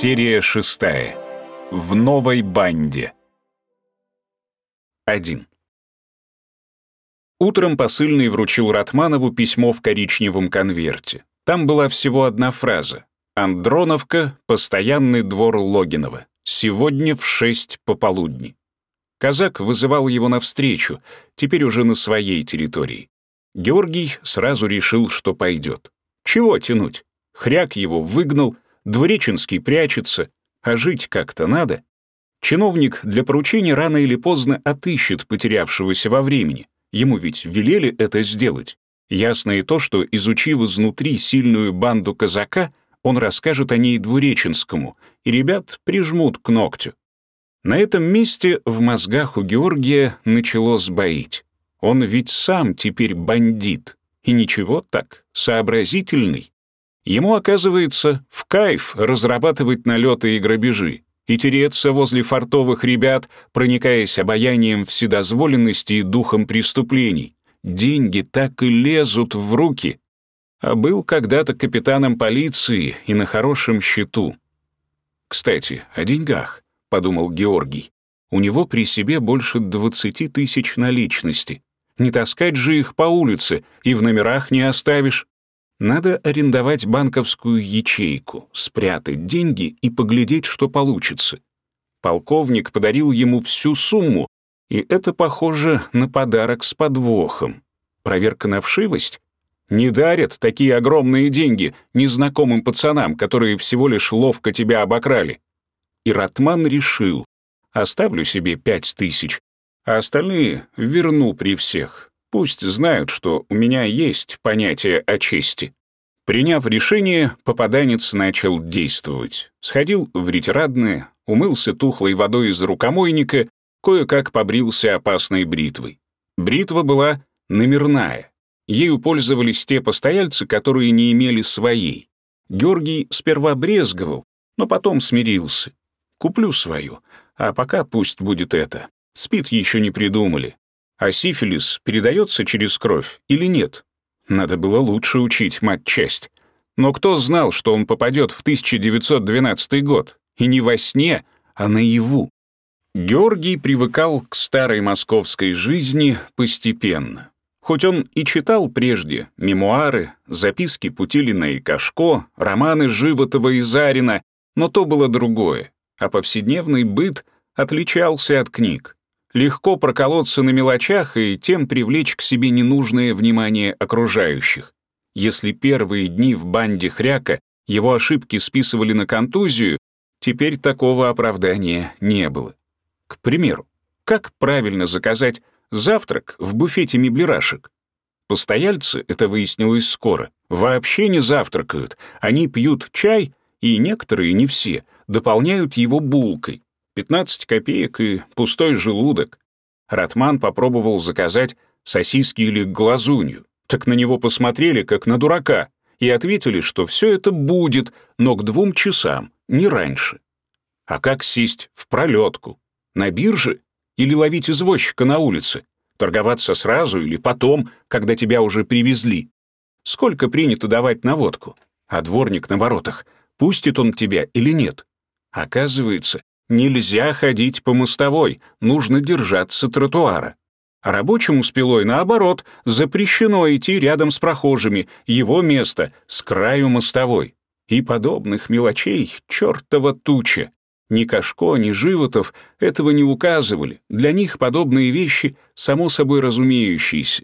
Серия 6. В новой банде. 1. Утром посыльный вручил Ратманову письмо в коричневом конверте. Там была всего одна фраза: «Андроновка, постоянный двор Логинова. Сегодня в 6 пополудни». Казак вызывал его навстречу, теперь уже на своей территории. Георгий сразу решил, что пойдет. Чего тянуть? Хряк его выгнал, Двуреченский прячется, а жить как-то надо. Чиновник для поручения рано или поздно отыщет потерявшегося во времени. Ему ведь велели это сделать. Ясно и то, что, изучив изнутри сильную банду казака, он расскажет о ней Двуреченскому, и ребят прижмут к ногтю. На этом месте в мозгах у Георгия начало сбоить. Он ведь сам теперь бандит. И ничего так, сообразительный. Ему, оказывается, в кайф разрабатывать налеты и грабежи и тереться возле фартовых ребят, проникаясь обаянием вседозволенности и духом преступлений. Деньги так и лезут в руки. А был когда-то капитаном полиции и на хорошем счету. «Кстати, о деньгах», — подумал Георгий. «У него при себе больше 20 тысяч наличности. Не таскать же их по улице и в номерах не оставишь. Надо арендовать банковскую ячейку, спрятать деньги и поглядеть, что получится». Полковник подарил ему всю сумму, и это похоже на подарок с подвохом. Проверка на вшивость? Не дарят такие огромные деньги незнакомым пацанам, которые всего лишь ловко тебя обокрали. И Ратман решил: оставлю себе 5000, а остальные верну при всех. Пусть знают, что у меня есть понятие о чести. Приняв решение, попаданец начал действовать. Сходил в ретирадное, умылся тухлой водой из рукомойника, кое-как побрился опасной бритвой. Бритва была номерная. Ею пользовались те постояльцы, которые не имели своей. Георгий сперва брезговал, но потом смирился. Куплю свою, а пока пусть будет это. СПИД еще не придумали. А сифилис передается через кровь или нет? Надо было лучше учить матчасть. Но кто знал, что он попадет в 1912 год? И не во сне, а наяву. Георгий привыкал к старой московской жизни постепенно. Хоть он и читал прежде мемуары, записки Путилина и Кашко, романы Животова и Зарина, но то было другое, а повседневный быт отличался от книг. Легко проколоться на мелочах и тем привлечь к себе ненужное внимание окружающих. Если первые дни в банде Хряка его ошибки списывали на контузию, теперь такого оправдания не было. К примеру, как правильно заказать завтрак в буфете меблерашек? Постояльцы, это выяснилось скоро, вообще не завтракают, они пьют чай, и некоторые, не все, дополняют его булкой. 15 копеек и пустой желудок. Ратман попробовал заказать сосиски или глазунью. Так на него посмотрели, как на дурака, и ответили, что все это будет, но к 2 часам, не раньше. А как сесть в пролетку? На бирже? Или ловить извозчика на улице? Торговаться сразу или потом, когда тебя уже привезли? Сколько принято давать на водку? А дворник на воротах, пустит он тебя или нет? Оказывается, нельзя ходить по мостовой, нужно держаться тротуара. А рабочему с пилой, наоборот, запрещено идти рядом с прохожими, его место с краю мостовой. И подобных мелочей чертова туча. Ни Кашко, ни Животов этого не указывали, для них подобные вещи само собой разумеющиеся.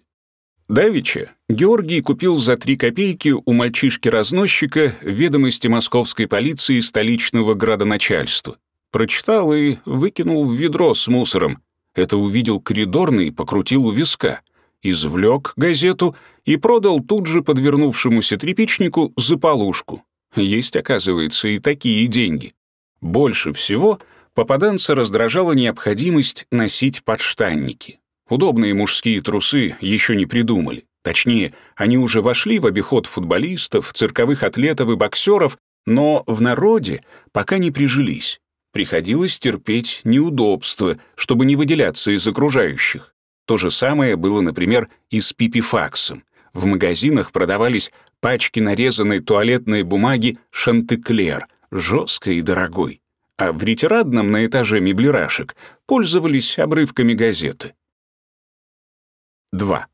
Давеча Георгий купил за 3 копейки у мальчишки-разносчика ведомости московской полиции столичного градоначальства. Прочитал и выкинул в ведро с мусором. Это увидел коридорный и покрутил у виска. Извлек газету и продал тут же подвернувшемуся тряпичнику за полушку. Есть, оказывается, и такие деньги. Больше всего попаданца раздражала необходимость носить подштанники. Удобные мужские трусы еще не придумали. Точнее, они уже вошли в обиход футболистов, цирковых атлетов и боксеров, но в народе пока не прижились. Приходилось терпеть неудобства, чтобы не выделяться из окружающих. То же самое было, например, и с пипифаксом. В магазинах продавались пачки нарезанной туалетной бумаги «Шантеклер», жесткой и дорогой, а в ретирадном на этаже меблирашек пользовались обрывками газеты. 2.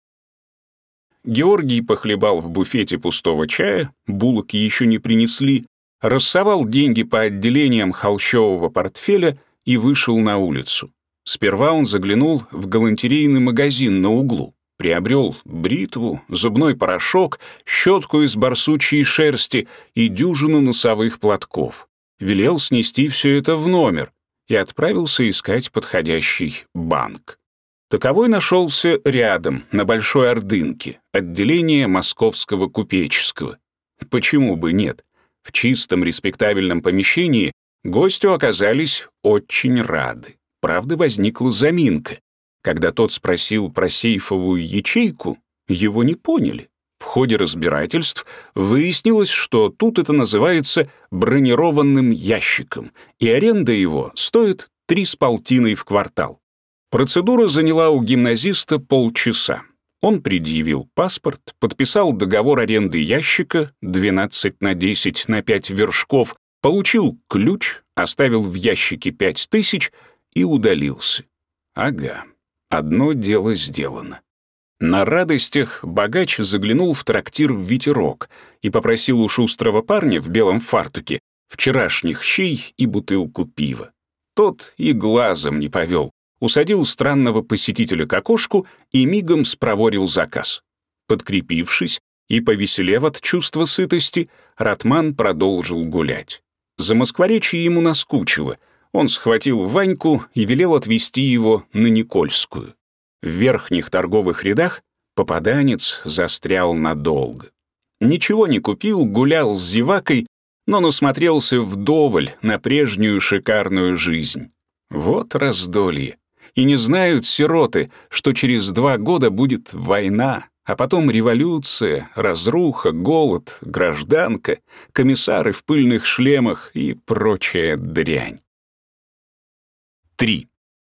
Георгий похлебал в буфете пустого чая, булок еще не принесли, рассовал деньги по отделениям холщового портфеля и вышел на улицу. Сперва он заглянул в галантерейный магазин на углу, приобрел бритву, зубной порошок, щетку из барсучьей шерсти и дюжину носовых платков. Велел снести все это в номер и отправился искать подходящий банк. Таковой нашелся рядом, на Большой Ордынке, отделение Московского купеческого. Почему бы нет? В чистом респектабельном помещении гостю оказались очень рады. Правда, возникла заминка. Когда тот спросил про сейфовую ячейку, его не поняли. В ходе разбирательств выяснилось, что тут это называется бронированным ящиком, и аренда его стоит 3,5 в квартал. Процедура заняла у гимназиста полчаса. Он предъявил паспорт, подписал договор аренды ящика 12/10 на 5 вершков, получил ключ, оставил в ящике 5000 и удалился. Ага, одно дело сделано. На радостях богач заглянул в трактир «Ветерок» и попросил у шустрого парня в белом фартуке вчерашних щей и бутылку пива. Тот и глазом не повел, усадил странного посетителя к окошку и мигом спроворил заказ. Подкрепившись и повеселев от чувства сытости, Ратман продолжил гулять. Замоскворечье ему наскучило. Он схватил Ваньку и велел отвезти его на Никольскую. В верхних торговых рядах попаданец застрял надолго. Ничего не купил, гулял с зевакой, но насмотрелся вдоволь на прежнюю шикарную жизнь. Вот раздолье. И не знают сироты, что через 2 года будет война, а потом революция, разруха, голод, гражданка, комиссары в пыльных шлемах и прочая дрянь. 3.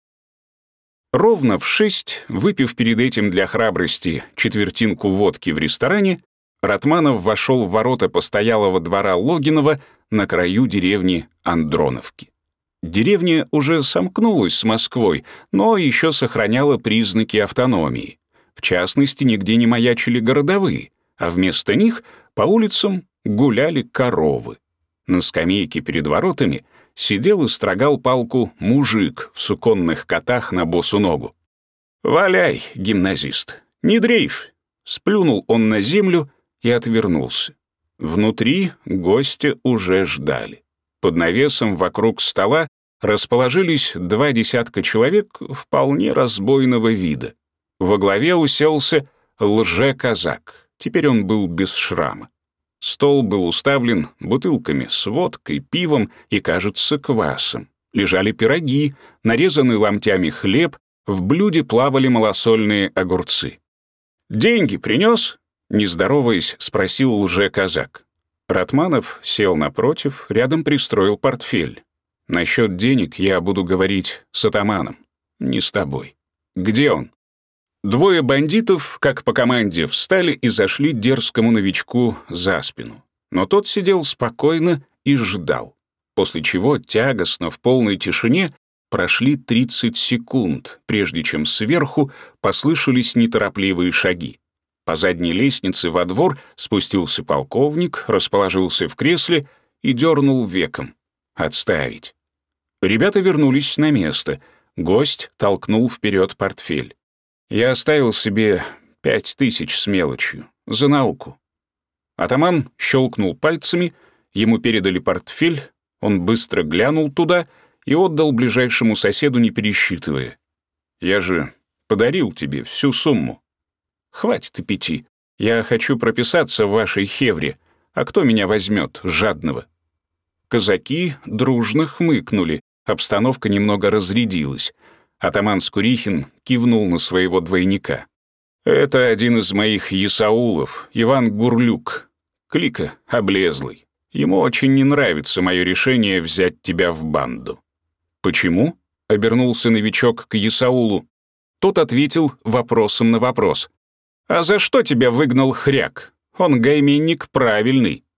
Ровно в 6, выпив перед этим для храбрости четвертинку водки в ресторане, Ратманов вошел в ворота постоялого двора Логинова на краю деревни Андроновки. Деревня уже сомкнулась с Москвой, но еще сохраняла признаки автономии. В частности, нигде не маячили городовые, а вместо них по улицам гуляли коровы. На скамейке перед воротами сидел и строгал палку мужик в суконных котах на босу ногу. «Валяй, гимназист, не дрейфь!» Сплюнул он на землю и отвернулся. Внутри гостя уже ждали. Под навесом вокруг стола расположились 2 десятка человек вполне разбойного вида. Во главе уселся лже-казак. Теперь он был без шрама. Стол был уставлен бутылками с водкой, пивом и, кажется, квасом. Лежали пироги, нарезанный ломтями хлеб, в блюде плавали малосольные огурцы. «Деньги принес?» — не здороваясь, спросил лже-казак. Ратманов сел напротив, рядом пристроил портфель. «Насчет денег я буду говорить с атаманом, не с тобой. Где он?» 2 бандитов, как по команде, встали и зашли дерзкому новичку за спину. Но тот сидел спокойно и ждал, после чего тягостно в полной тишине прошли 30 секунд, прежде чем сверху послышались неторопливые шаги. По задней лестнице во двор спустился полковник, расположился в кресле и дернул веком. «Отставить». Ребята вернулись на место. Гость толкнул вперед портфель. «Я оставил себе 5000 с мелочью. За науку». Атаман щелкнул пальцами, ему передали портфель, он быстро глянул туда и отдал ближайшему соседу, не пересчитывая. «Я же подарил тебе всю сумму. Хватит и 5. Я хочу прописаться в вашей хевре. А кто меня возьмет, жадного?» Казаки дружно хмыкнули, обстановка немного разрядилась. Атаман Скурихин кивнул на своего двойника. «Это один из моих ясаулов, Иван Гурлюк. Клика облезлый. Ему очень не нравится мое решение взять тебя в банду». «Почему?» — обернулся новичок к ясаулу. Тот ответил вопросом на вопрос. «А за что тебя выгнал хряк? Он гайменник правильный».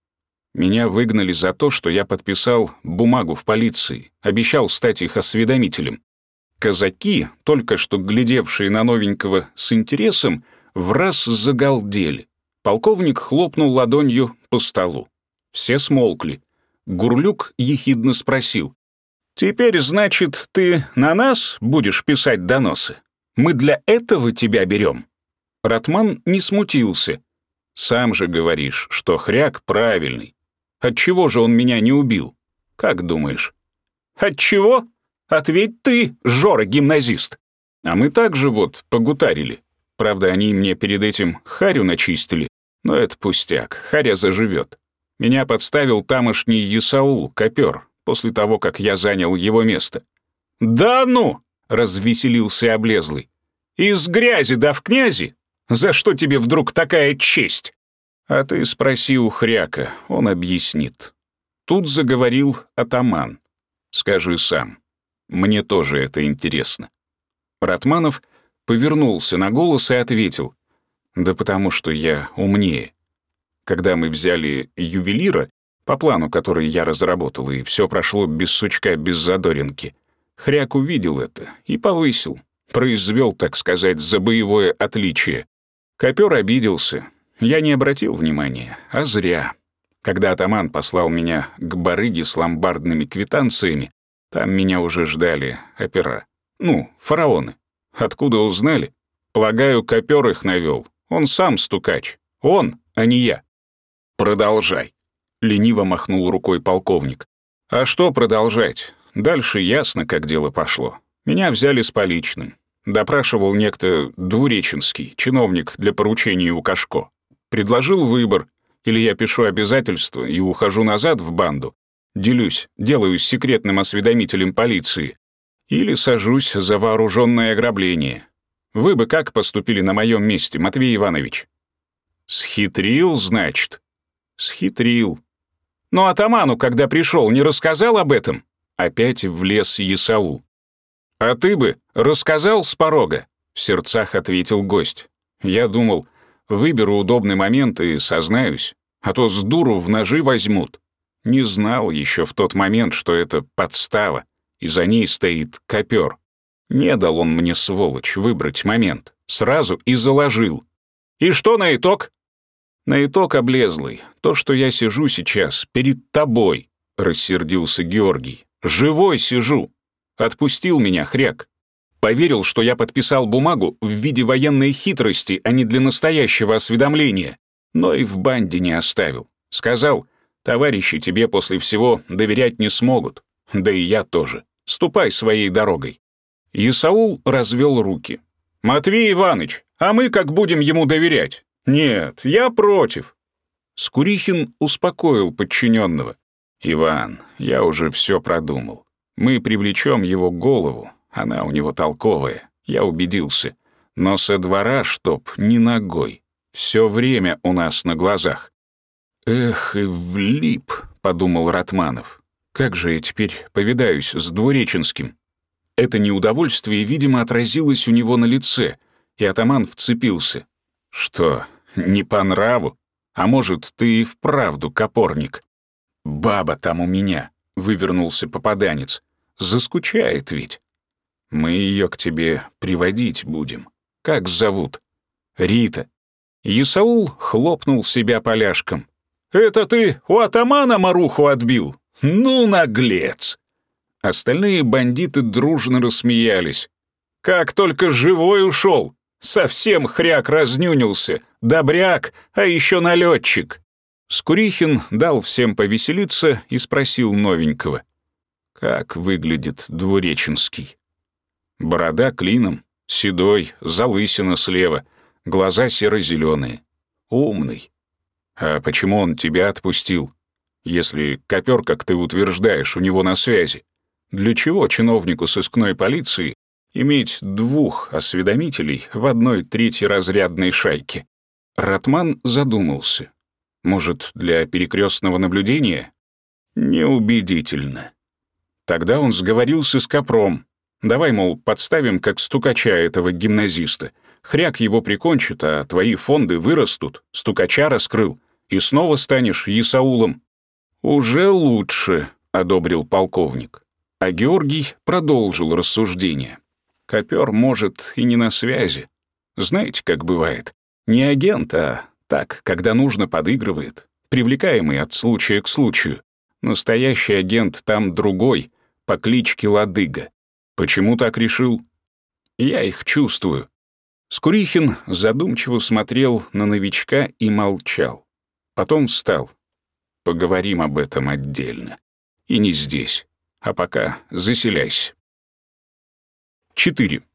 Меня выгнали за то, что я подписал бумагу в полиции, обещал стать их осведомителем. Казаки, только что глядевшие на новенького с интересом, враз загалдели. Полковник хлопнул ладонью по столу. Все смолкли. Гурлюк ехидно спросил: «Теперь, значит, ты на нас будешь писать доносы? Мы для этого тебя берем?» Ратман не смутился. «Сам же говоришь, что Хряк правильный. Отчего же он меня не убил? Как думаешь?» «Отчего? Ответь ты, Жора-гимназист!» А мы также вот погутарили. Правда, они мне перед этим харю начистили, но это пустяк, харя заживет. Меня подставил тамошний Исаул, копер, после того, как я занял его место. «Да ну!» — развеселился облезлый. «Из грязи да в князи? За что тебе вдруг такая честь?» «А ты спроси у Хряка, он объяснит». Тут заговорил атаман. «Скажи сам, мне тоже это интересно». Ратманов повернулся на голос и ответил: «Да потому что я умнее. Когда мы взяли ювелира, по плану, который я разработал, и все прошло без сучка, без задоринки, Хряк увидел это и повысил, произвел, так сказать, за боевое отличие. Копер обиделся. Я не обратил внимания, а зря. Когда атаман послал меня к барыге с ломбардными квитанциями, там меня уже ждали опера. Ну, фараоны. Откуда узнали? Полагаю, копер их навел. Он сам стукач. Он, а не я». «Продолжай», — лениво махнул рукой полковник. «А что продолжать? Дальше ясно, как дело пошло. Меня взяли с поличным. Допрашивал некто Двуреченский, чиновник для поручения у Кашко. Предложил выбор: или я пишу обязательства и ухожу назад в банду, делюсь, делаюсь секретным осведомителем полиции, или сажусь за вооруженное ограбление. Вы бы как поступили на моем месте, Матвей Иванович?» «Схитрил, значит?» «Схитрил. Но атаману, когда пришел, не рассказал об этом?» Опять влез Исаул. «А ты бы рассказал с порога?» — в сердцах ответил гость. «Я думал, выберу удобный момент и сознаюсь, а то с дуру в ножи возьмут. Не знал еще в тот момент, что это подстава, и за ней стоит копер. Не дал он мне, сволочь, выбрать момент. Сразу и заложил. И что на итог?» «На итог, облезлый, то, что я сижу сейчас перед тобой», — рассердился Георгий. «Живой сижу. Отпустил меня Хряк. Поверил, что я подписал бумагу в виде военной хитрости, а не для настоящего осведомления. Но и в банде не оставил. Сказал: товарищи тебе после всего доверять не смогут. Да и я тоже. Ступай своей дорогой». Исаул развел руки. «Матвей Иванович, а мы как будем ему доверять? Нет, я против». Скурихин успокоил подчиненного. «Иван, я уже все продумал. Мы привлечем его голову, она у него толковая, я убедился. Но со двора чтоб ни ногой. Все время у нас на глазах». «Эх, и влип», — подумал Ратманов. «Как же я теперь повидаюсь с Двуреченским?» Это неудовольствие, видимо, отразилось у него на лице, и атаман вцепился. «Что, не по нраву? А может, ты и вправду копорник?» «Баба там у меня», — вывернулся попаданец. «Заскучает ведь. Мы ее к тебе приводить будем. Как зовут?» «Рита». Исаул хлопнул себя поляшком. «Это ты у атамана Маруху отбил? Ну, наглец!» Остальные бандиты дружно рассмеялись. «Как только живой ушел! Совсем Хряк разнюнился, добряк, а еще налетчик!» Скурихин дал всем повеселиться и спросил новенького: «Как выглядит Двуреченский?» Борода клином, седой, залысина слева, глаза серо-зеленые. Умный. «А почему он тебя отпустил? Если копер, как ты утверждаешь, у него на связи, для чего чиновнику сыскной полиции иметь двух осведомителей в одной третьеразрядной шайке?» Ратман задумался. «Может, для перекрестного наблюдения?» «Неубедительно». Тогда он сговорился с Копром. «Давай, мол, подставим как стукача этого гимназиста. Хряк его прикончит, а твои фонды вырастут, стукача раскрыл, и снова станешь Исаулом. «Уже лучше», — одобрил полковник. А Георгий продолжил рассуждение. «Копер, может, и не на связи. Знаете, как бывает? Не агент, а так, когда нужно, подыгрывает, привлекаемый от случая к случаю. Настоящий агент там другой, по кличке Ладыга. Почему так решил? Я их чувствую». Скурихин задумчиво смотрел на новичка и молчал. Потом встал. «Поговорим об этом отдельно. И не здесь. А пока заселяйся». 4.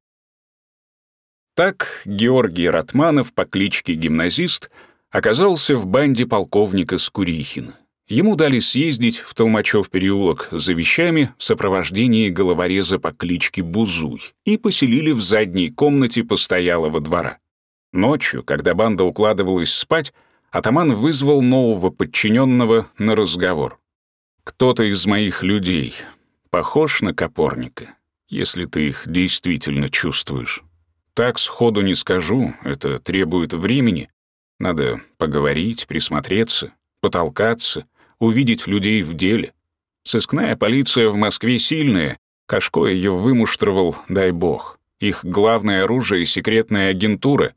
Так Георгий Ратманов по кличке Гимназист оказался в банде полковника Скурихина. Ему дали съездить в Толмачев переулок за вещами в сопровождении головореза по кличке Бузуй и поселили в задней комнате постоялого двора. Ночью, когда банда укладывалась спать, атаман вызвал нового подчиненного на разговор. «Кто-то из моих людей похож на Копорника, если ты их действительно чувствуешь. Так сходу не скажу, это требует времени. Надо поговорить, присмотреться, потолкаться, увидеть людей в деле. Сыскная полиция в Москве сильная, Кашко ее вымуштровал, дай бог. Их главное оружие — секретная агентура.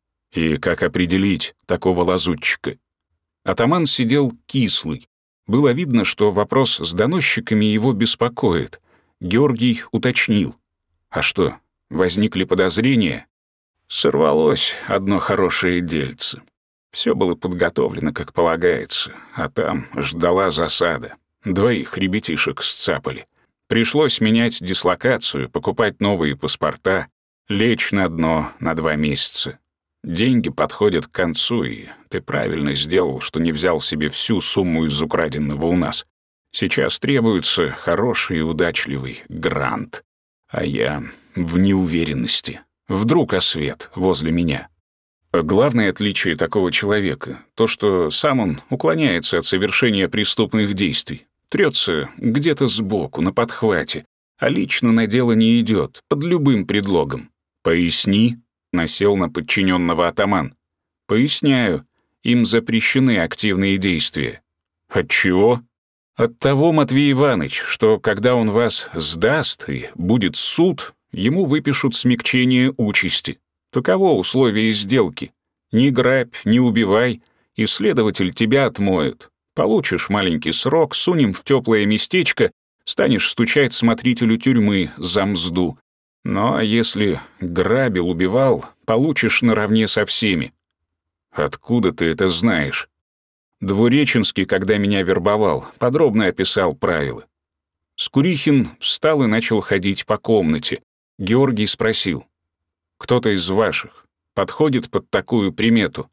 И как определить такого лазутчика?» Атаман сидел кислый. Было видно, что вопрос с доносчиками его беспокоит. Георгий уточнил. «А что, возникли подозрения?» «Сорвалось одно хорошее дельце. Все было подготовлено, как полагается, а там ждала засада. 2 ребятишек сцапали. Пришлось менять дислокацию, покупать новые паспорта, лечь на дно на 2 месяца. Деньги подходят к концу, и ты правильно сделал, что не взял себе всю сумму из украденного у нас. Сейчас требуется хороший и удачливый грант. А я в неуверенности. Вдруг освет возле меня». Главное отличие такого человека — то, что сам он уклоняется от совершения преступных действий, трется где-то сбоку, на подхвате, а лично на дело не идет, под любым предлогом. «Поясни», — насел на подчиненного атаман. «Поясняю, им запрещены активные действия». «Отчего?» «От того, Матвей Иванович, что когда он вас сдаст и будет суд, ему выпишут смягчение участи. Таково условие сделки. Не грабь, не убивай, и следователь тебя отмоет. Получишь маленький срок, сунем в теплое местечко, станешь стучать смотрителю тюрьмы за мзду. Но если грабил, убивал, получишь наравне со всеми». «Откуда ты это знаешь?» Двуреченский, когда меня вербовал, подробно описал правила. Скурихин встал и начал ходить по комнате. Георгий спросил. «Кто-то из ваших подходит под такую примету?»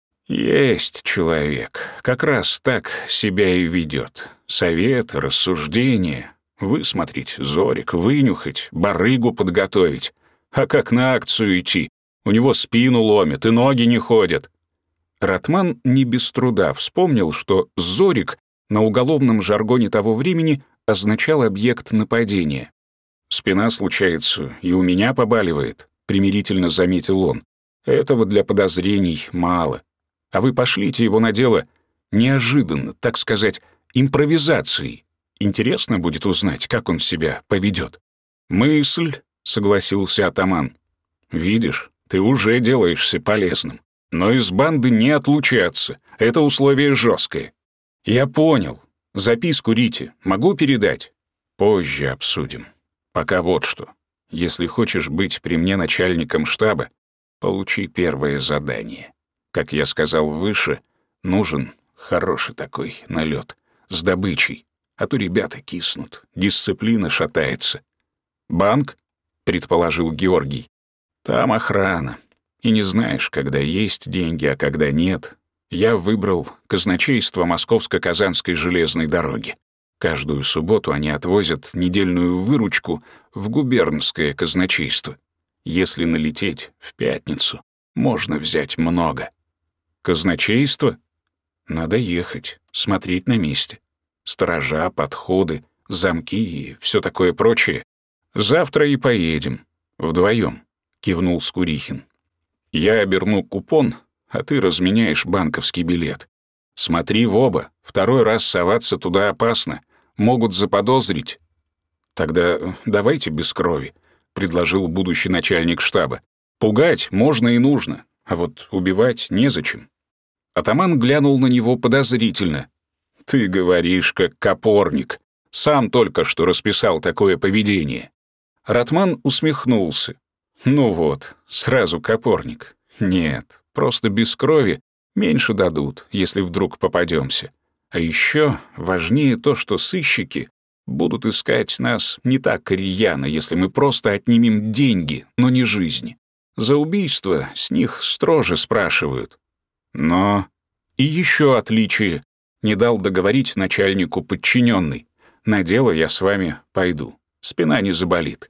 «Есть человек. Как раз так себя и ведет. Совет, рассуждения. Высмотреть зорик, вынюхать, барыгу подготовить. А как на акцию идти? У него спину ломит и ноги не ходят». Ратман не без труда вспомнил, что «зорик» на уголовном жаргоне того времени означал объект нападения. «Спина, случается, и у меня побаливает», — примирительно заметил он. «Этого для подозрений мало. А вы пошлите его на дело неожиданно, так сказать, импровизацией. Интересно будет узнать, как он себя поведет». «Мысль», — согласился атаман. «Видишь, ты уже делаешься полезным. Но из банды не отлучаться. Это условие жесткое». «Я понял. Записку Рите могу передать?» «Позже обсудим. Пока вот что. Если хочешь быть при мне начальником штаба, получи первое задание. Как я сказал выше, нужен хороший такой налет с добычей, а то ребята киснут, дисциплина шатается». «Банк?» — предположил Георгий. «Там охрана. И не знаешь, когда есть деньги, а когда нет. Я выбрал казначейство Московско-Казанской железной дороги. Каждую субботу они отвозят недельную выручку в губернское казначейство. Если налететь в пятницу, можно взять много». «Казначейство?» «Надо ехать, смотреть на месте. Сторожа, подходы, замки и все такое прочее. Завтра и поедем. Вдвоем», — кивнул Скурихин. «Я оберну купон, а ты разменяешь банковский билет. Смотри в оба, второй раз соваться туда опасно, могут заподозрить. Тогда давайте без крови, предложил будущий начальник штаба. Пугать можно и нужно, а вот убивать незачем. Атаман глянул на него подозрительно. Ты говоришь, как капорник. Сам только что расписал такое поведение. Ратман усмехнулся. Ну вот, сразу капорник. Нет, просто без крови меньше дадут, если вдруг попадемся. А еще важнее то, что сыщики будут искать нас не так рьяно, если мы просто отнимем деньги, но не жизни. За убийство с них строже спрашивают. Но и еще отличие. Не дал договорить начальнику подчиненный. На дело я с вами пойду. Спина не заболит.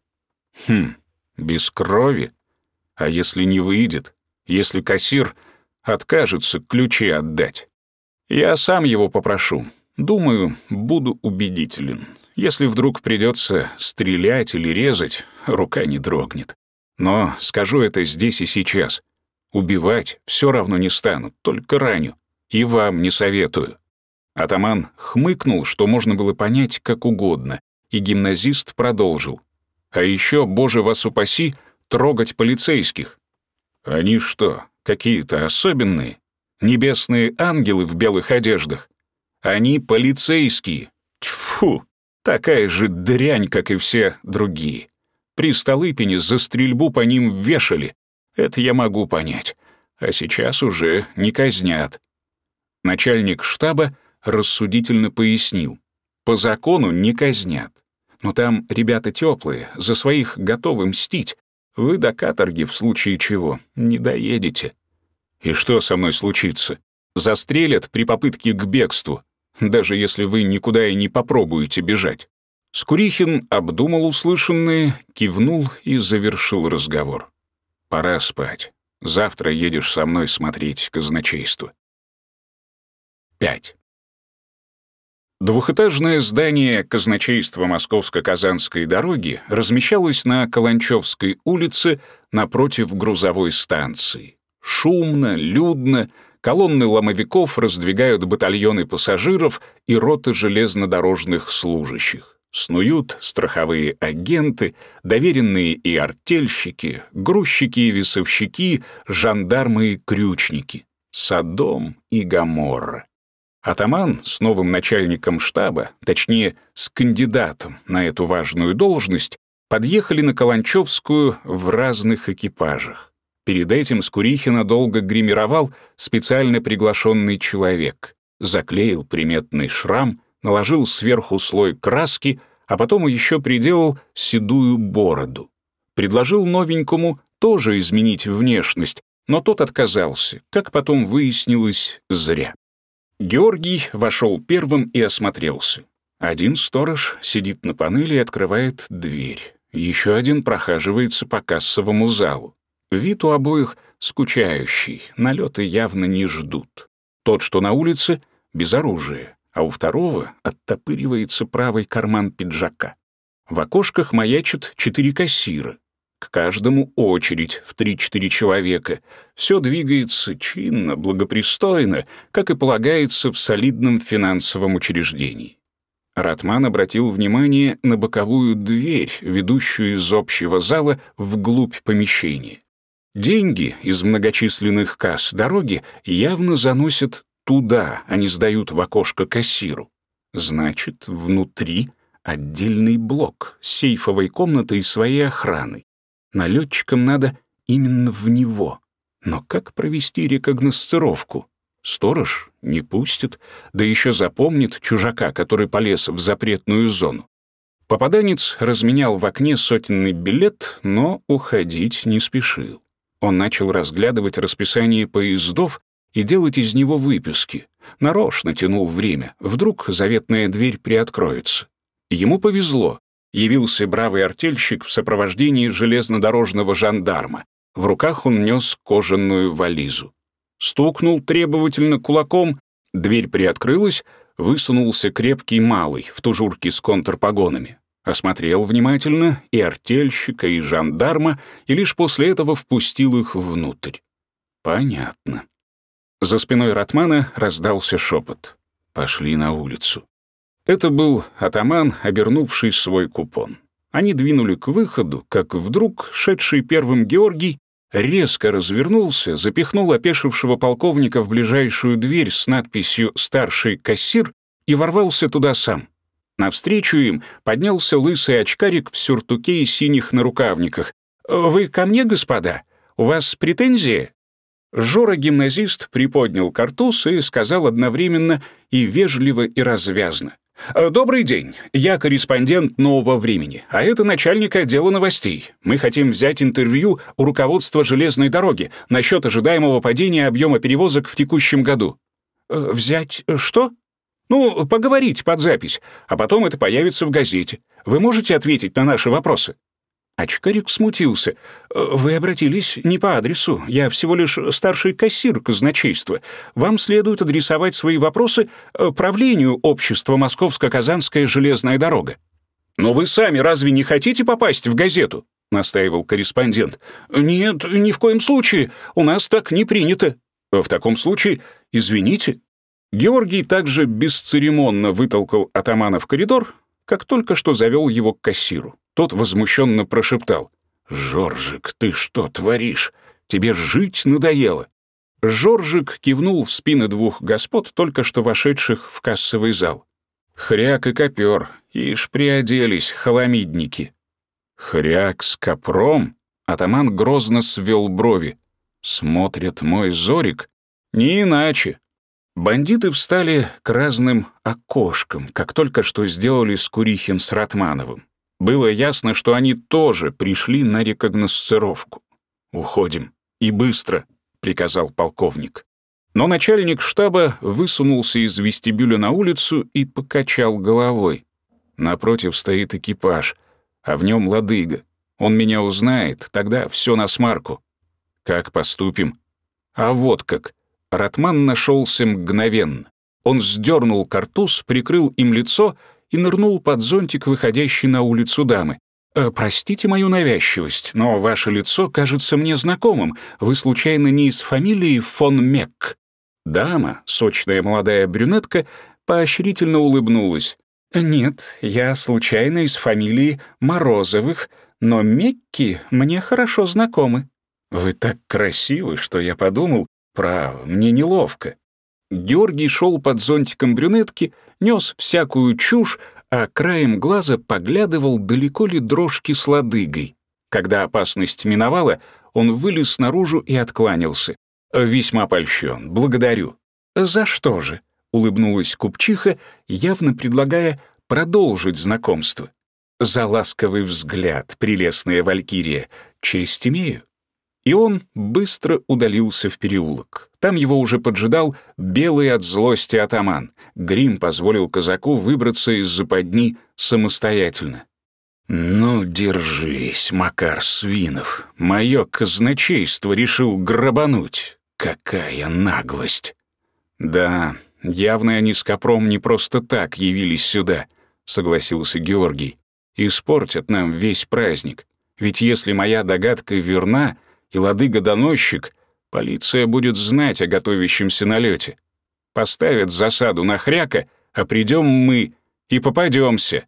Без крови? А если не выйдет? Если кассир откажется ключи отдать? Я сам его попрошу. Думаю, буду убедителен. Если вдруг придется стрелять или резать, рука не дрогнет. Но скажу это здесь и сейчас. Убивать все равно не стану, только раню. И вам не советую. Атаман хмыкнул, что можно было понять как угодно, и гимназист продолжил. А еще, боже вас упаси, трогать полицейских. Они что, какие-то особенные? Небесные ангелы в белых одеждах? Они полицейские. Тьфу, такая же дрянь, как и все другие. При Столыпине за стрельбу по ним вешали. Это я могу понять. А сейчас уже не казнят. Начальник штаба рассудительно пояснил. По закону не казнят. Но там ребята теплые, за своих готовы мстить. Вы до каторги в случае чего не доедете. И что со мной случится? Застрелят при попытке к бегству, даже если вы никуда и не попробуете бежать. Скурихин обдумал услышанное, кивнул и завершил разговор. Пора спать. Завтра едешь со мной смотреть казначейство. 5. Двухэтажное здание казначейства Московско-Казанской дороги размещалось на Каланчевской улице напротив грузовой станции. Шумно, людно, колонны ломовиков раздвигают батальоны пассажиров и роты железнодорожных служащих. Снуют страховые агенты, доверенные и артельщики, грузчики и весовщики, жандармы и крючники. Содом и Гоморра. Атаман с новым начальником штаба, точнее, с кандидатом на эту важную должность, подъехали на Каланчевскую в разных экипажах. Перед этим Скурихина долго гримировал специально приглашенный человек. Заклеил приметный шрам, наложил сверху слой краски, а потом еще приделал седую бороду. Предложил новенькому тоже изменить внешность, но тот отказался, как потом выяснилось, зря. Георгий вошел первым и осмотрелся. Один сторож сидит на панели и открывает дверь. Еще один прохаживается по кассовому залу. Вид у обоих скучающий, налеты явно не ждут. Тот, что на улице, без оружия, а у второго оттопыривается правый карман пиджака. В окошках маячат 4 кассира. К каждому очередь в 3-4 человека. Все двигается чинно, благопристойно, как и полагается в солидном финансовом учреждении. Ратман обратил внимание на боковую дверь, ведущую из общего зала вглубь помещения. Деньги из многочисленных касс дороги явно заносят туда, а не сдают в окошко кассиру. Значит, внутри отдельный блок с сейфовой комнатой и своей охраной. Налетчикам надо именно в него. Но как провести рекогносцировку? Сторож не пустит, да еще запомнит чужака, который полез в запретную зону. Попаданец разменял в окне сотенный билет, но уходить не спешил. Он начал разглядывать расписание поездов и делать из него выписки. Нарочно тянул время, вдруг заветная дверь приоткроется. Ему повезло. Явился бравый артельщик в сопровождении железнодорожного жандарма. В руках он нес кожаную вализу. Стукнул требовательно кулаком, дверь приоткрылась, высунулся крепкий малый в тужурке с контрпогонами. Осмотрел внимательно и артельщика, и жандарма, и лишь после этого впустил их внутрь. Понятно. За спиной Ратмана раздался шепот. «Пошли на улицу». Это был атаман, обернувший свой купон. Они двинули к выходу, как вдруг шедший первым Георгий резко развернулся, запихнул опешившего полковника в ближайшую дверь с надписью «Старший кассир» и ворвался туда сам. Навстречу им поднялся лысый очкарик в сюртуке и синих нарукавниках. «Вы ко мне, господа? У вас претензии?» Жора-гимназист приподнял картуз и сказал одновременно и вежливо, и развязно. «Добрый день. Я корреспондент «Нового времени», а это начальник отдела новостей. Мы хотим взять интервью у руководства железной дороги насчет ожидаемого падения объема перевозок в текущем году». «Взять что?» «Ну, поговорить под запись, а потом это появится в газете. Вы можете ответить на наши вопросы?» Очкарик смутился. «Вы обратились не по адресу. Я всего лишь старший кассир казначейства. Вам следует адресовать свои вопросы правлению общества «Московско-Казанская железная дорога». «Но вы сами разве не хотите попасть в газету?» — настаивал корреспондент. «Нет, ни в коем случае. У нас так не принято». «В таком случае, извините». Георгий также бесцеремонно вытолкал атамана в коридор, как только что завел его к кассиру. Тот возмущенно прошептал: «Жоржик, ты что творишь? Тебе жить надоело». Жоржик кивнул в спины двух господ, только что вошедших в кассовый зал. Хряк и копер, ишь приоделись холомидники. «Хряк с копром?» — атаман грозно свел брови. «Смотрит мой Зорик? Не иначе». Бандиты встали к разным окошкам, как только что сделали Скурихин с Ратмановым. Было ясно, что они тоже пришли на рекогносцировку. «Уходим. И быстро», — приказал полковник. Но начальник штаба высунулся из вестибюля на улицу и покачал головой. Напротив стоит экипаж, а в нем Ладыга. Он меня узнает, тогда все насмарку. Как поступим? А вот как. Ратман нашелся мгновенно. Он сдернул картуз, прикрыл им лицо и нырнул под зонтик, выходящий на улицу дамы. «Простите мою навязчивость, но ваше лицо кажется мне знакомым. Вы, случайно, не из фамилии фон Мекк?» Дама, сочная молодая брюнетка, поощрительно улыбнулась. «Нет, я случайно из фамилии Морозовых, но Мекки мне хорошо знакомы». «Вы так красивы, что я подумал, право, мне неловко». Георгий шел под зонтиком брюнетки, нес всякую чушь, а краем глаза поглядывал, далеко ли дрожки с Ладыгой. Когда опасность миновала, он вылез наружу и откланялся. «Весьма польщен, благодарю». «За что же?» — улыбнулась купчиха, явно предлагая продолжить знакомство. «За ласковый взгляд, прелестная валькирия, честь имею». И он быстро удалился в переулок. Там его уже поджидал белый от злости атаман. Грим позволил казаку выбраться из западни самостоятельно. «Ну, держись, Макар Свинов. Мое казначейство решил грабануть. Какая наглость!» «Да, явно они с Копром не просто так явились сюда», — согласился Георгий. «Испортят нам весь праздник. Ведь если моя догадка верна, и Ладыга-доносчик, полиция будет знать о готовящемся налете. Поставят засаду на Хряка, а придем мы и попадемся.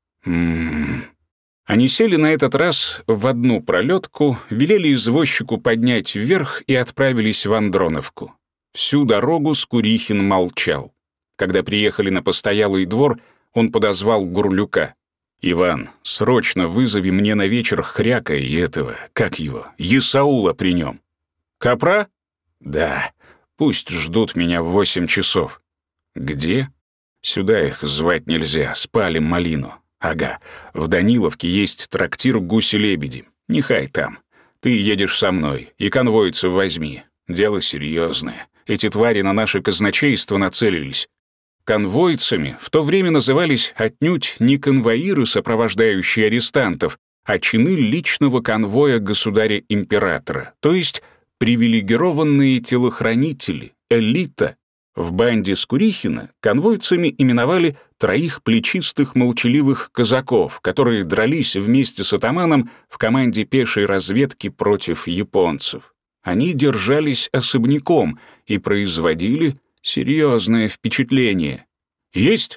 Они сели на этот раз в одну пролетку, велели извозчику поднять вверх и отправились в Андроновку. Всю дорогу Скурихин молчал. Когда приехали на постоялый двор, он подозвал Гурлюка. «Иван, срочно вызови мне на вечер Хряка и этого, как его, Есаула при нем». «Копра?» «Да, пусть ждут меня в 8 часов». «Где?» «Сюда их звать нельзя, спалим малину». «Ага, в Даниловке есть трактир «Гуси-лебеди». Нехай там. Ты едешь со мной, и конвойцев возьми. Дело серьезное. Эти твари на наше казначейство нацелились». Конвойцами в то время назывались отнюдь не конвоиры, сопровождающие арестантов, а чины личного конвоя государя-императора, то есть привилегированные телохранители, элита. В банде Скурихина конвойцами именовали 3 плечистых молчаливых казаков, которые дрались вместе с атаманом в команде пешей разведки против японцев. Они держались особняком и производили серьезное впечатление. Есть?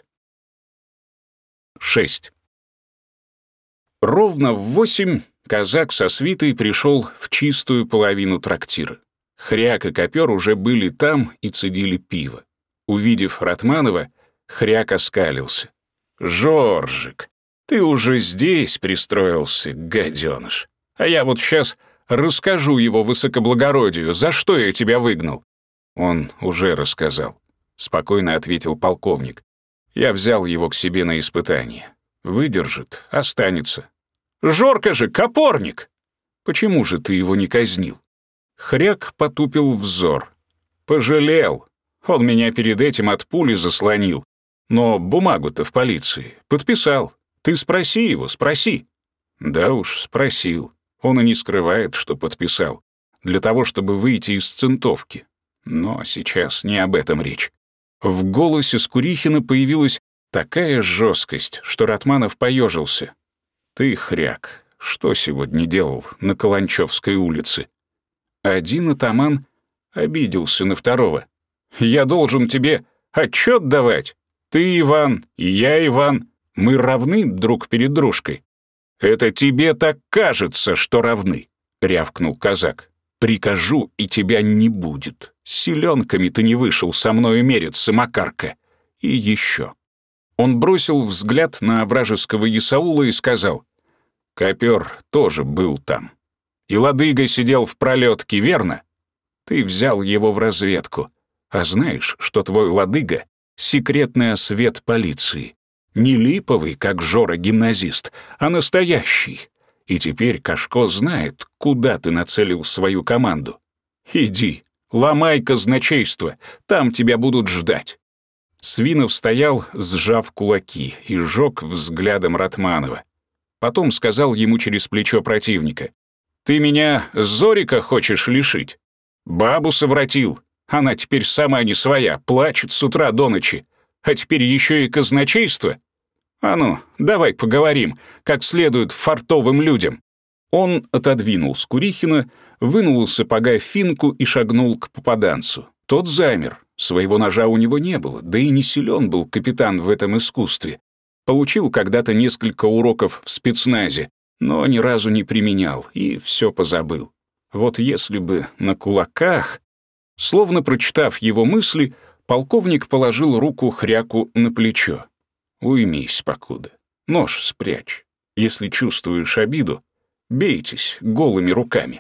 6. Ровно в 8 казак со свитой пришел в чистую половину трактира. Хряк и Копер уже были там и цедили пиво. Увидев Ратманова, Хряк оскалился. «Жоржик, ты уже здесь пристроился, гаденыш. А я вот сейчас расскажу его высокоблагородию, за что я тебя выгнал». «Он уже рассказал», — спокойно ответил полковник. «Я взял его к себе на испытание. Выдержит, останется». «Жорка же, копорник!» «Почему же ты его не казнил?» Хряк потупил взор. «Пожалел. Он меня перед этим от пули заслонил. Но бумагу-то в полиции подписал. Ты спроси его, спроси». «Да уж, спросил. Он и не скрывает, что подписал. Для того, чтобы выйти из центовки. Но сейчас не об этом речь». В голосе Скурихина появилась такая жесткость, что Ратманов поежился. «Ты, Хряк, что сегодня делал на Каланчевской улице?» Один атаман обиделся на второго. «Я должен тебе отчет давать? Ты Иван, и я Иван. Мы равны друг перед дружкой». «Это тебе так кажется, что равны», — рявкнул казак. «Прикажу, и тебя не будет. С селенками ты не вышел со мною мериться, Макарка. И еще». Он бросил взгляд на вражеского Исаула и сказал: «Копер тоже был там. И Ладыга сидел в пролетке, верно? Ты взял его в разведку. А знаешь, что твой Ладыга — секретный освет полиции? Не липовый, как Жора-гимназист, а настоящий. И теперь Кашко знает, куда ты нацелил свою команду. Иди, ломай казначейство, там тебя будут ждать». Свинов стоял, сжав кулаки, и жёг взглядом Ратманова. Потом сказал ему через плечо противника: «Ты меня Зорика хочешь лишить? Бабу совратил. Она теперь сама не своя, плачет с утра до ночи. А теперь еще и казначейство? А ну, давай поговорим, как следует фартовым людям». Он отодвинул Скурихина, вынул из сапога финку и шагнул к попаданцу. Тот замер. Своего ножа у него не было, да и не силен был капитан в этом искусстве. Получил когда-то несколько уроков в спецназе, но ни разу не применял и все позабыл. Вот если бы на кулаках... Словно прочитав его мысли, полковник положил руку Хряку на плечо. «Уймись, покуда. Нож спрячь. Если чувствуешь обиду, бейтесь голыми руками».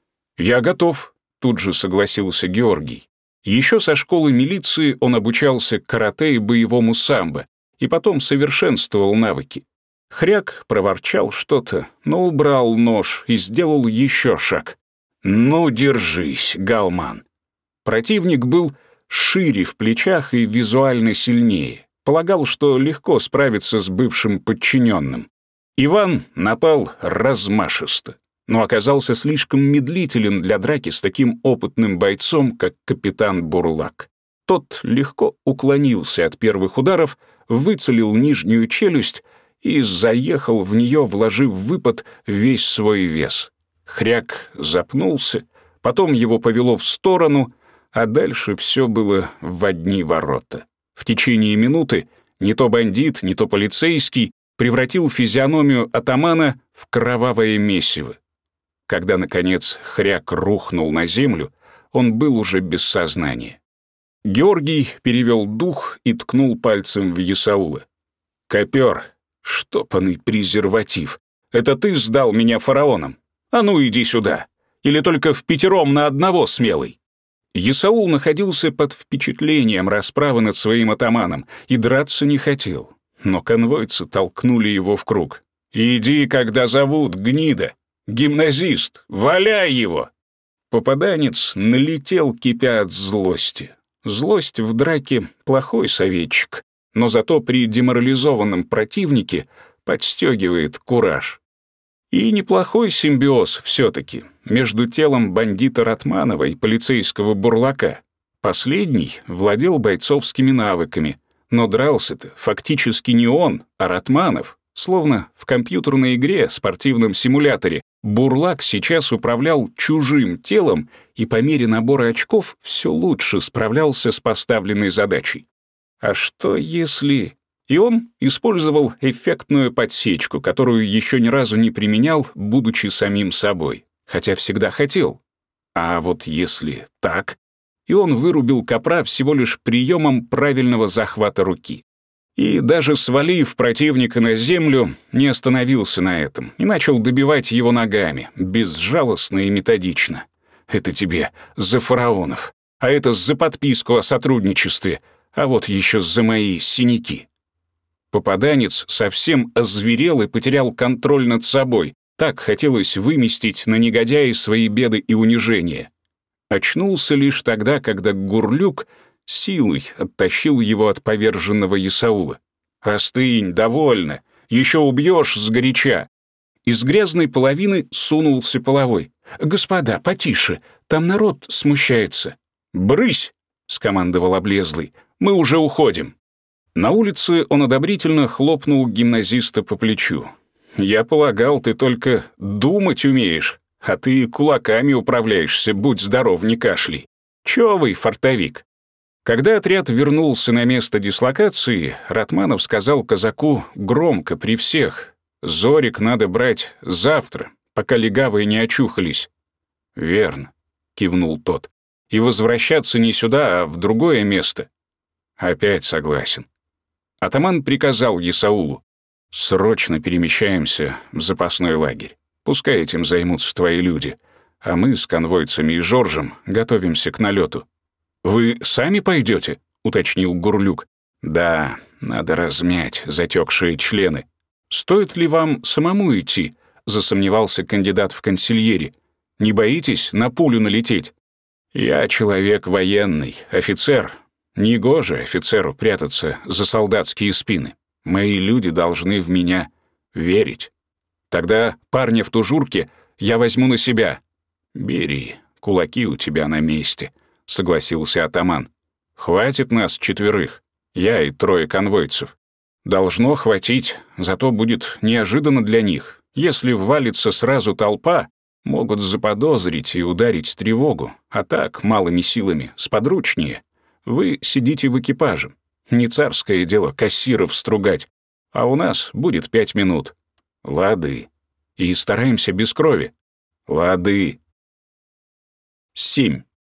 «Я готов», — тут же согласился Георгий. Еще со школы милиции он обучался карате и боевому самбо, и потом совершенствовал навыки. Хряк проворчал что-то, но убрал нож и сделал еще шаг. «Ну, держись, Галман». Противник был шире в плечах и визуально сильнее. Полагал, что легко справиться с бывшим подчиненным. Иван напал размашисто, но оказался слишком медлителен для драки с таким опытным бойцом, как капитан Бурлак. Тот легко уклонился от первых ударов, выцелил нижнюю челюсть и заехал в нее, вложив в выпад весь свой вес. Хряк запнулся, потом его повело в сторону, а дальше все было в одни ворота. В течение минуты не то бандит, не то полицейский превратил физиономию атамана в кровавое месиво. Когда, наконец, Хряк рухнул на землю, он был уже без сознания. Георгий перевел дух и ткнул пальцем в Исаула. «Копер, штопанный презерватив, это ты сдал меня фараоном? А ну иди сюда! Или только впятером на одного смелый?» Исаул находился под впечатлением расправы над своим атаманом и драться не хотел, но конвойцы толкнули его в круг. «Иди, когда зовут, гнида! Гимназист, валяй его!» Попаданец налетел, кипя от злости. Злость в драке — плохой советчик, но зато при деморализованном противнике подстегивает кураж. И неплохой симбиоз все-таки между телом бандита Ратманова и полицейского Бурлака. Последний владел бойцовскими навыками, но дрался-то фактически не он, а Ратманов, словно в компьютерной игре, спортивном симуляторе, Бурлак сейчас управлял чужим телом и по мере набора очков все лучше справлялся с поставленной задачей. А что если... И он использовал эффектную подсечку, которую еще ни разу не применял, будучи самим собой, хотя всегда хотел. А вот если так... И он вырубил Капра всего лишь приемом правильного захвата руки. И даже свалив противника на землю, не остановился на этом и начал добивать его ногами, безжалостно и методично. Это тебе за фараонов, а это за подписку о сотрудничестве, а вот еще за мои синяки. Попаданец совсем озверел и потерял контроль над собой. Так хотелось выместить на негодяе свои беды и унижения. Очнулся лишь тогда, когда Гурлюк силой оттащил его от поверженного Есаула. «Остынь, довольно, еще убьешь сгоряча». Из грязной половины сунулся половой. «Господа, потише, там народ смущается». «Брысь!» — скомандовал облезлый. «Мы уже уходим». На улице он одобрительно хлопнул гимназиста по плечу. «Я полагал, ты только думать умеешь, а ты кулаками управляешься, будь здоров, не кашляй. Чёвый фартовик». Когда отряд вернулся на место дислокации, Ратманов сказал казаку громко при всех: «Зорик надо брать завтра, пока легавые не очухались». «Верно», — кивнул тот. «И возвращаться не сюда, а в другое место». «Опять согласен». Атаман приказал Есаулу: «Срочно перемещаемся в запасной лагерь. Пускай этим займутся твои люди, а мы с конвойцами и Жоржем готовимся к налету». «Вы сами пойдете?» — уточнил Гурлюк. «Да, надо размять затекшие члены». «Стоит ли вам самому идти?» — засомневался кандидат в консильери. «Не боитесь на пулю налететь?» «Я человек военный, офицер. Негоже офицеру прятаться за солдатские спины. Мои люди должны в меня верить. Тогда парня в тужурке я возьму на себя». «Бери, кулаки у тебя на месте», — согласился атаман. «Хватит нас 4, я и 3 конвойцев». «Должно хватить, зато будет неожиданно для них. Если ввалится сразу толпа, могут заподозрить и ударить тревогу, а так, малыми силами, сподручнее. Вы сидите в экипаже. Не царское дело кассиров стругать, а у нас будет 5 минут». «Лады. И стараемся без крови». «Лады». 7.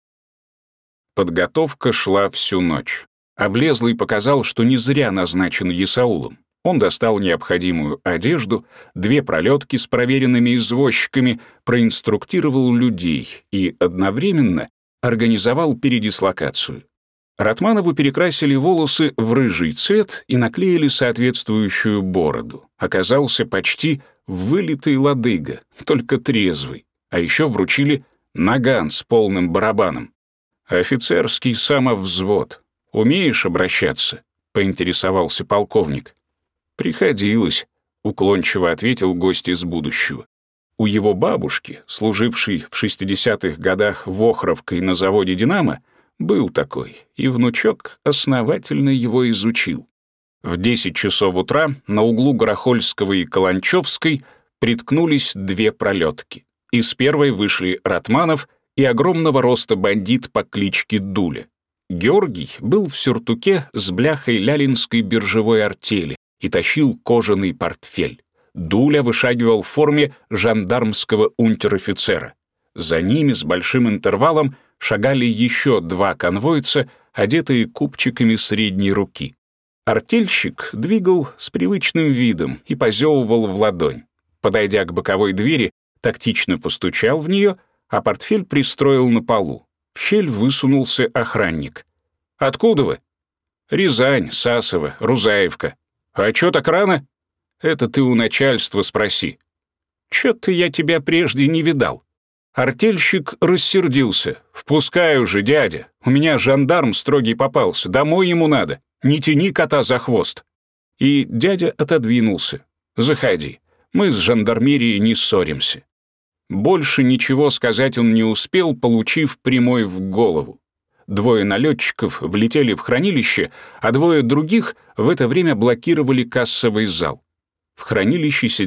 Подготовка шла всю ночь. Облезлый показал, что не зря назначен Есаулом. Он достал необходимую одежду, 2 пролетки с проверенными извозчиками, проинструктировал людей и одновременно организовал передислокацию. Ратманову перекрасили волосы в рыжий цвет и наклеили соответствующую бороду. Оказался почти вылитый ладыга, только трезвый. А еще вручили наган с полным барабаном. «Офицерский самовзвод. Умеешь обращаться?» — поинтересовался полковник. «Приходилось», — уклончиво ответил гость из будущего. У его бабушки, служившей в 60-х годах вохровкой на заводе «Динамо», был такой, и внучок основательно его изучил. В 10 часов утра на углу Горохольского и Каланчевской приткнулись 2 пролетки. Из первой вышли Ратманов и огромного роста бандит по кличке Дуля. Георгий был в сюртуке с бляхой лялинской биржевой артели и тащил кожаный портфель. Дуля вышагивал в форме жандармского унтер-офицера. За ними с большим интервалом шагали еще 2 конвойца, одетые купчиками средней руки. Артельщик двигал с привычным видом и позевывал в ладонь. Подойдя к боковой двери, тактично постучал в нее, а портфель пристроил на полу. В щель высунулся охранник. «Откуда вы?» «Рязань, Сасово, Рузаевка». «А чё так рано?» «Это ты у начальства спроси». «Чё-то я тебя прежде не видал». Артельщик рассердился. «Впускай уже, дядя. У меня жандарм строгий попался. Домой ему надо. Не тяни кота за хвост». И дядя отодвинулся. «Заходи. Мы с жандармерией не ссоримся». Больше ничего сказать он не успел, получив прямой в голову. 2 налетчиков влетели в хранилище, а 2 других в это время блокировали кассовый зал. В хранилище сидел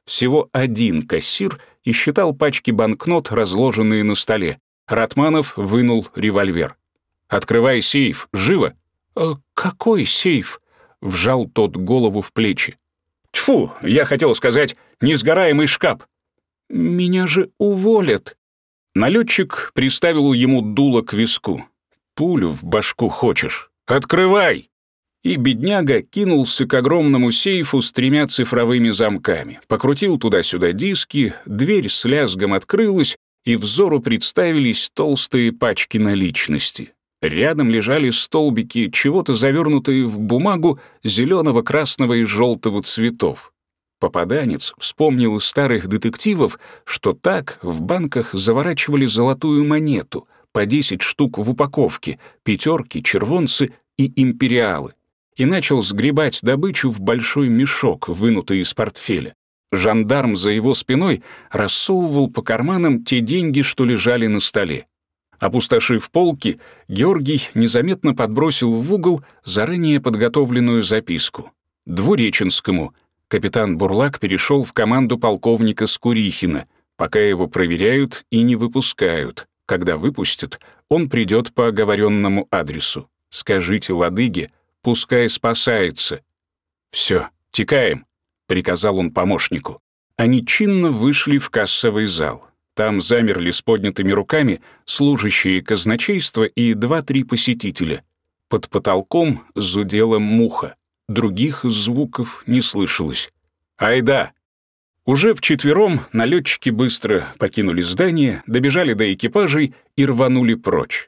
Всего один кассир и считал пачки банкнот, разложенные на столе. Ратманов вынул револьвер. «Открывай сейф, живо!» «Какой сейф?» — вжал тот голову в плечи. «Тьфу, я хотел сказать, несгораемый шкаф!» «Меня же уволят!» Налетчик приставил ему дуло к виску. «Пулю в башку хочешь? Открывай!» И бедняга кинулся к огромному сейфу с 3 цифровыми замками, покрутил туда-сюда диски, дверь с лязгом открылась, и взору представились толстые пачки наличности. Рядом лежали столбики, чего-то завернутые в бумагу зеленого, красного и желтого цветов. Попаданец вспомнил из старых детективов, что так в банках заворачивали золотую монету, по 10 штук в упаковке, пятерки, червонцы и империалы, и начал сгребать добычу в большой мешок, вынутый из портфеля. Жандарм за его спиной рассовывал по карманам те деньги, что лежали на столе. Опустошив полки, Георгий незаметно подбросил в угол заранее подготовленную записку. Двуреченскому. Капитан Бурлак перешел в команду полковника Скурихина, пока его проверяют и не выпускают. Когда выпустят, он придет по оговоренному адресу. Скажите Ладыге, пускай спасается. «Все, текаем», — приказал он помощнику. Они чинно вышли в кассовый зал. Там замерли с поднятыми руками служащие казначейства и 2-3 посетителя. Под потолком зудела муха. Других звуков не слышалось. «Айда!» Уже вчетвером налетчики быстро покинули здание, добежали до экипажей и рванули прочь.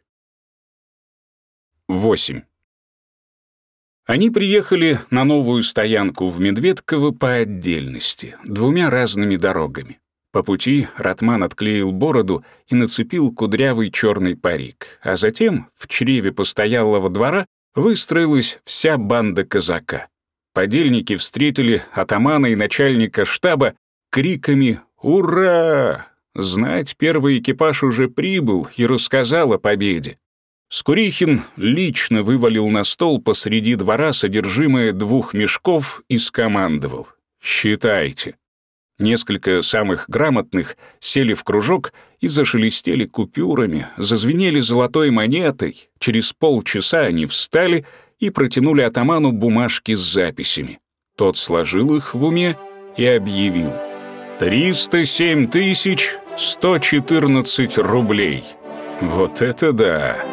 8. Они приехали на новую стоянку в Медведково по отдельности, 2 разными дорогами. По пути Ратман отклеил бороду и нацепил кудрявый черный парик, а затем в чреве постоялого двора выстроилась вся банда казака. Подельники встретили атамана и начальника штаба криками «Ура!». Знать, первый экипаж уже прибыл и рассказал о победе. Скурихин лично вывалил на стол посреди двора содержимое 2 мешков и скомандовал: «Считайте». Несколько самых грамотных сели в кружок и зашелестели купюрами, зазвенели золотой монетой. Через полчаса они встали и протянули атаману бумажки с записями. Тот сложил их в уме и объявил: 307 114 рублей. Вот это да!